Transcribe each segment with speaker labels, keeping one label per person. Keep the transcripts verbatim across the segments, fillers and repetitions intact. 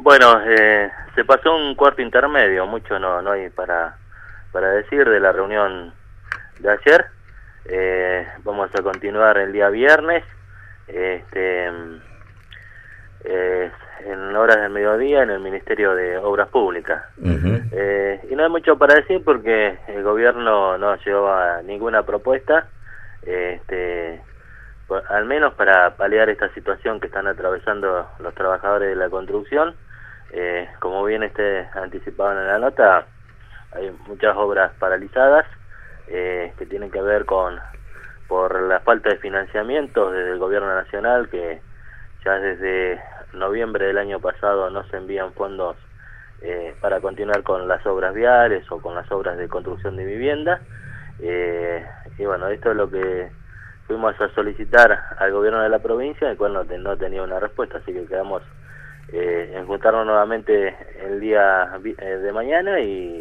Speaker 1: Bueno, eh, se pasó un cuarto intermedio, mucho no no hay para para decir de la reunión de ayer. Eh, vamos a continuar el día viernes, este, eh, en horas del mediodía en el Ministerio de Obras Públicas. Uh-huh. eh, y no hay mucho para decir porque el gobierno no lleva ninguna propuesta, este, al menos para paliar esta situación que están atravesando los trabajadores de la construcción. Eh, como bien este anticipado en la nota, hay muchas obras paralizadas eh, que tienen que ver con por la falta de financiamiento desde el gobierno nacional, que ya desde noviembre del año pasado no se envían fondos eh, para continuar con las obras viales o con las obras de construcción de vivienda. Eh, y bueno, esto es lo que fuimos a solicitar al gobierno de la provincia, el cual no, te, no tenía una respuesta, así que quedamos eh, en juntarnos nuevamente el día eh, de mañana y,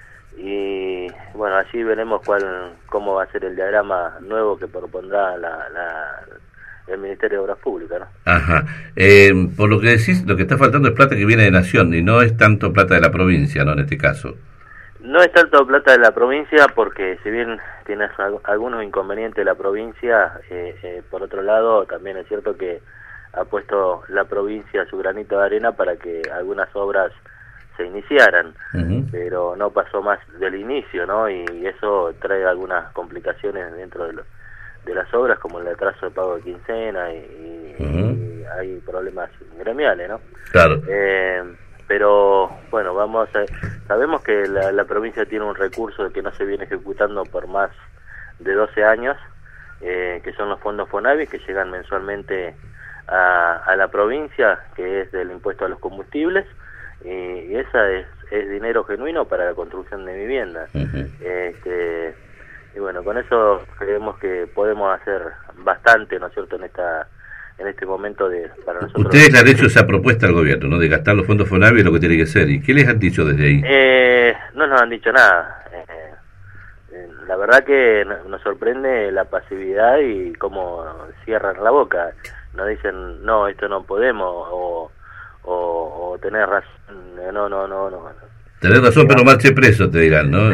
Speaker 1: y bueno, allí veremos cuál cómo va a ser el diagrama nuevo que propondrá la, la, el Ministerio de Obras Públicas, ¿no?
Speaker 2: Ajá. Eh, por lo que decís, lo que está faltando es plata que viene de Nación y no es tanto plata de la provincia, ¿no? En este caso.
Speaker 1: No es tanto plata de la provincia porque si bien tiene algunos inconvenientes la provincia, eh, eh, por otro lado también es cierto que ha puesto la provincia su granito de arena para que algunas obras se iniciaran, uh-huh. pero no pasó más del inicio, ¿no? Y eso trae algunas complicaciones dentro de, lo, de las obras, como el atraso de pago de quincena y, uh-huh. y hay problemas gremiales, ¿no?
Speaker 2: Claro.
Speaker 1: Eh, pero bueno, vamos a, sabemos que la, la provincia tiene un recurso que no se viene ejecutando por más de doce años, eh, que son los fondos FONAVI, que llegan mensualmente a, a la provincia, que es del impuesto a los combustibles, y, y esa es, es dinero genuino para la construcción de viviendas. Uh-huh. este, y bueno, con eso creemos que podemos hacer bastante, ¿no es cierto?, en esta en este momento de para nosotros.
Speaker 2: Ustedes le han hecho esa propuesta al gobierno, ¿no?, de gastar los fondos FONAVI, lo que tiene que ser. ¿Y qué les han dicho desde ahí?
Speaker 1: Eh, no nos han dicho nada. Eh, eh, la verdad que nos sorprende la pasividad y cómo cierran la boca. Nos dicen, no, esto no podemos, o, o, o tenés razón, no, no, no, no.
Speaker 2: Tenés razón, pero marche preso, te dirán, ¿no?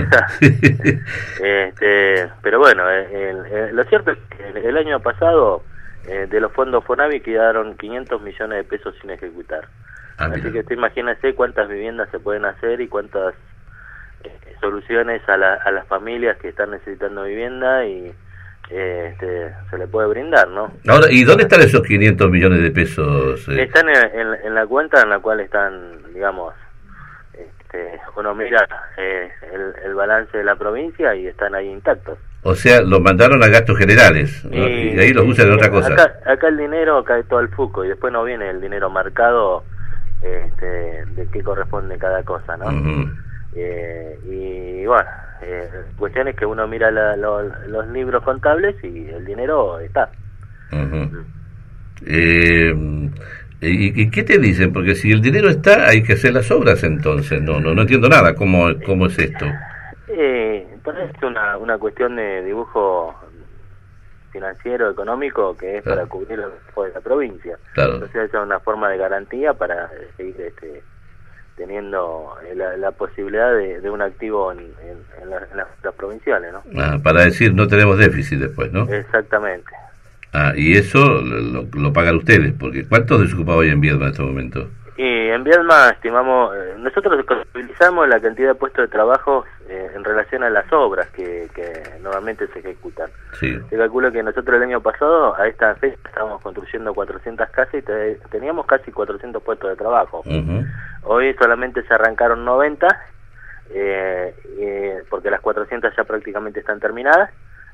Speaker 1: este, pero bueno, el, el, lo cierto es que el, el año pasado eh, de los fondos FONAVI quedaron quinientos millones de pesos sin ejecutar. Ah, así que usted imagínese cuántas viviendas se pueden hacer y cuántas eh, soluciones a, la, a las familias que están necesitando vivienda y eh, este, se le puede brindar, ¿no?
Speaker 2: Ahora, ¿y dónde están esos quinientos millones de pesos? Eh?
Speaker 1: Están en, en, en la cuenta en la cual están, digamos, este, uno mira eh, el, el balance de la provincia y están ahí intactos.
Speaker 2: O sea, los mandaron a gastos generales, ¿no? y, y ahí los usan en otra cosa.
Speaker 1: Acá, acá el dinero cae todo al fuco y después no viene el dinero marcado este, de qué corresponde cada cosa, ¿no? Uh-huh. eh, y bueno, eh, cuestión es que uno mira la, lo, los libros contables y el dinero está.
Speaker 2: Uh-huh. uh-huh. eh, ¿y, ¿Y qué te dicen? Porque si el dinero está, hay que hacer las obras entonces. No no no entiendo nada. ¿Cómo, cómo es esto?
Speaker 1: Eh, es una, una cuestión de dibujo financiero, económico, que es claro. para cubrir los gastos de la provincia. Claro. Entonces esa es una forma de garantía para seguir este, teniendo la, la posibilidad de, de un activo en, en, en, la, en las, las provinciales, ¿no?
Speaker 2: Ah, para decir no tenemos déficit después, ¿no?
Speaker 1: Exactamente.
Speaker 2: Ah, y eso lo, lo pagan ustedes, porque ¿cuántos desocupados hay en Viedma en este momento?
Speaker 1: Y en Viedma estimamos, eh, nosotros contabilizamos la cantidad de puestos de trabajo eh, en relación a las obras que, que normalmente se ejecutan.
Speaker 2: Sí.
Speaker 1: Se calcula que nosotros el año pasado, a esta fecha, estábamos construyendo cuatrocientas casas y te, teníamos casi cuatrocientos puestos de trabajo. Uh-huh. Hoy solamente se arrancaron noventa, eh, eh, porque las cuatrocientas ya prácticamente están terminadas,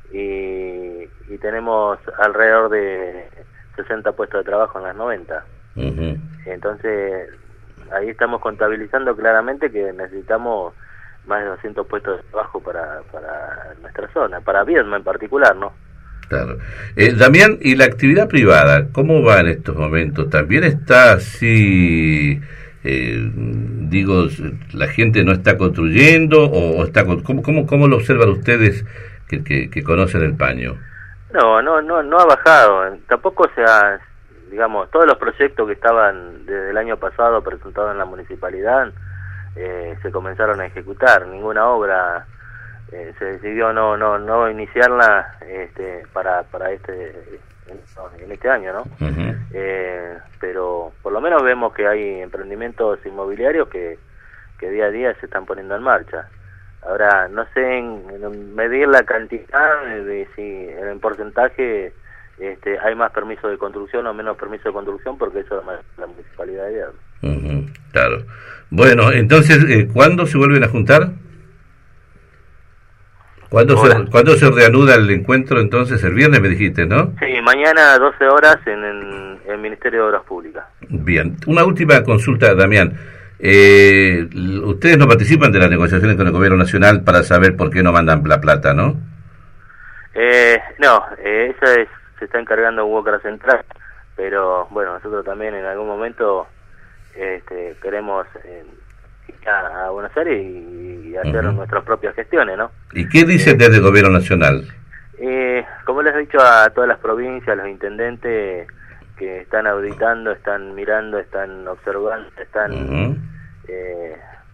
Speaker 1: y, y tenemos alrededor de sesenta puestos de trabajo en las noventa. Uh-huh. Entonces ahí estamos contabilizando claramente que necesitamos más de doscientos puestos de trabajo para, para nuestra zona, para Viedma en particular, ¿no?
Speaker 2: Claro. Eh, Damián, ¿y la actividad privada cómo va en estos momentos? ¿También está así, eh, digo, la gente no está construyendo o, o está, ¿cómo, cómo, cómo lo observan ustedes que, que, que conocen el paño?
Speaker 1: No, no, no, no ha bajado, tampoco se ha digamos, todos los proyectos que estaban desde el año pasado presentados en la municipalidad eh, se comenzaron a ejecutar. Ninguna obra eh, se decidió no no no iniciarla este, para para este en este año, ¿no? Uh-huh. eh, pero por lo menos vemos que hay emprendimientos inmobiliarios que, que día a día se están poniendo en marcha. Ahora, no sé en, en medir la cantidad de, de si en porcentaje este, hay más permiso de construcción o menos permiso de construcción, porque eso es la municipalidad de Viernes.
Speaker 2: Uh-huh, claro. Bueno, entonces, eh, ¿cuándo se vuelven a juntar? ¿Cuándo se, ¿Cuándo se reanuda el encuentro entonces? El viernes me dijiste, ¿no?
Speaker 1: Sí, mañana a doce horas en, en, en el Ministerio de Obras Públicas.
Speaker 2: Bien. Una última consulta, Damián. Eh, ustedes no participan de las negociaciones con el gobierno nacional para saber por qué no mandan la plata, ¿no?
Speaker 1: Eh, no, eh, esa es, se está encargando Boca Central, pero bueno, nosotros también en algún momento este, queremos eh, ir a, a Buenos Aires y, y hacer uh-huh. nuestras propias gestiones, ¿no?
Speaker 2: ¿Y qué dicen eh, desde el gobierno nacional?
Speaker 1: Eh, como les he dicho a todas las provincias, a los intendentes que están auditando, están mirando, están observando, están... Uh-huh. eh,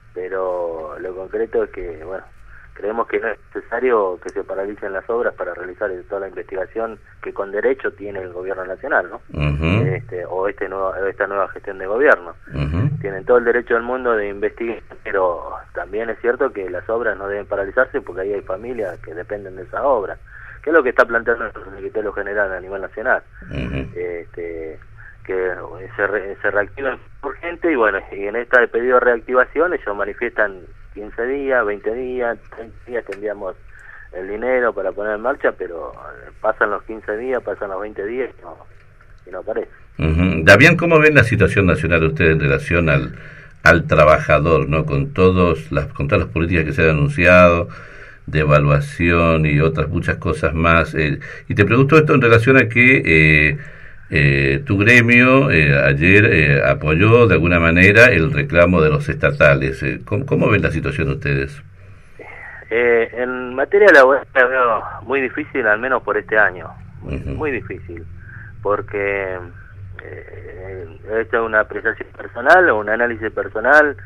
Speaker 1: pero lo concreto es que, bueno, creemos que no es necesario que se paralicen las obras para realizar toda la investigación que con derecho tiene el gobierno nacional, ¿no? Uh-huh. Este, o este nuevo, esta nueva gestión de gobierno. Uh-huh. Tienen todo el derecho del mundo de investigar, pero también es cierto que las obras no deben paralizarse porque ahí hay familias que dependen de esa obra, que es lo que está planteando nuestro secretario general a nivel nacional. Uh-huh. este, que se, re, se reactivan urgente, y bueno, y en este pedido de reactivación ellos manifiestan quince días, veinte días, treinta días tendríamos el dinero para poner en marcha, pero pasan los quince días, pasan los veinte días y no, y no aparece.
Speaker 2: Uh-huh. Damián, ¿cómo ven la situación nacional de ustedes en relación al, al trabajador, no, con todos las, con todas las políticas que se han anunciado, de evaluación y otras muchas cosas más? Eh, y te pregunto esto en relación a que eh, eh, tu gremio eh, ayer eh, apoyó de alguna manera el reclamo de los estatales. Eh, ¿cómo, ¿Cómo ven la situación ustedes?
Speaker 1: Eh, en materia laboral la veo muy difícil, al menos por este año. Muy, uh-huh. muy difícil, porque eh, he hecho una apreciación personal o un análisis personal.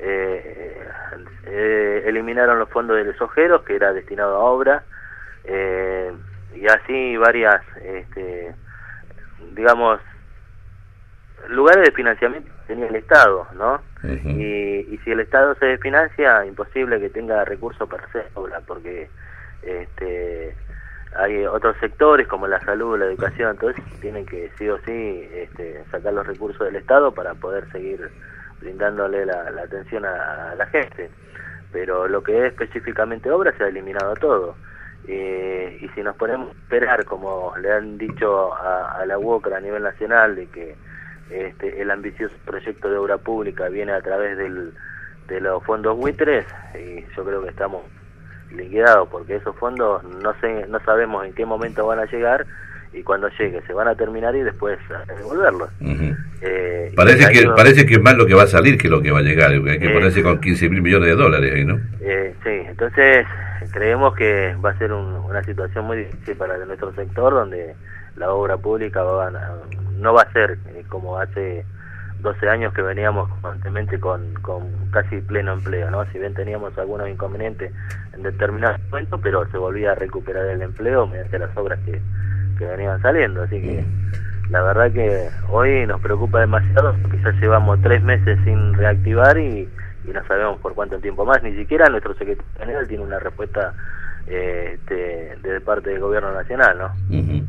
Speaker 1: Eh, eh, eliminaron los fondos de los ojeros, que era destinado a obra, eh, y así varias, este, digamos, lugares de financiamiento que tenía el Estado, ¿no? Uh-huh. y, y si el Estado se desfinancia, imposible que tenga recursos para hacer obra, porque este, hay otros sectores como la salud, la educación, entonces tienen que sí o sí este, sacar los recursos del Estado para poder seguir brindándole la, la atención a, a la gente. Pero lo que es específicamente obra se ha eliminado todo. Eh, y si nos ponemos a esperar, como le han dicho a, a la U O C R a nivel nacional, de que este, el ambicioso proyecto de obra pública viene a través del, de los fondos buitres, y yo creo que estamos liquidados, porque esos fondos no sé, no sabemos en qué momento van a llegar, y cuando llegue se van a terminar y después a devolverlos. Uh-huh. eh,
Speaker 2: parece que no, parece que es más lo que va a salir que lo que va a llegar. Hay que eh, ponerse con quince mil millones de dólares ahí, ¿no?
Speaker 1: Eh, sí, entonces creemos que va a ser un, una situación muy difícil para nuestro sector, donde la obra pública va a, no va a ser eh, como hace doce años que veníamos constantemente con, con casi pleno empleo, ¿no? Si bien teníamos algunos inconvenientes en determinados momentos, pero se volvía a recuperar el empleo mediante las obras que que venían saliendo, así que la verdad que hoy nos preocupa demasiado, porque ya llevamos tres meses sin reactivar y, y no sabemos por cuánto tiempo más. Ni siquiera nuestro secretario general tiene una respuesta eh, este, de parte del gobierno nacional, ¿no?
Speaker 2: Uh-huh.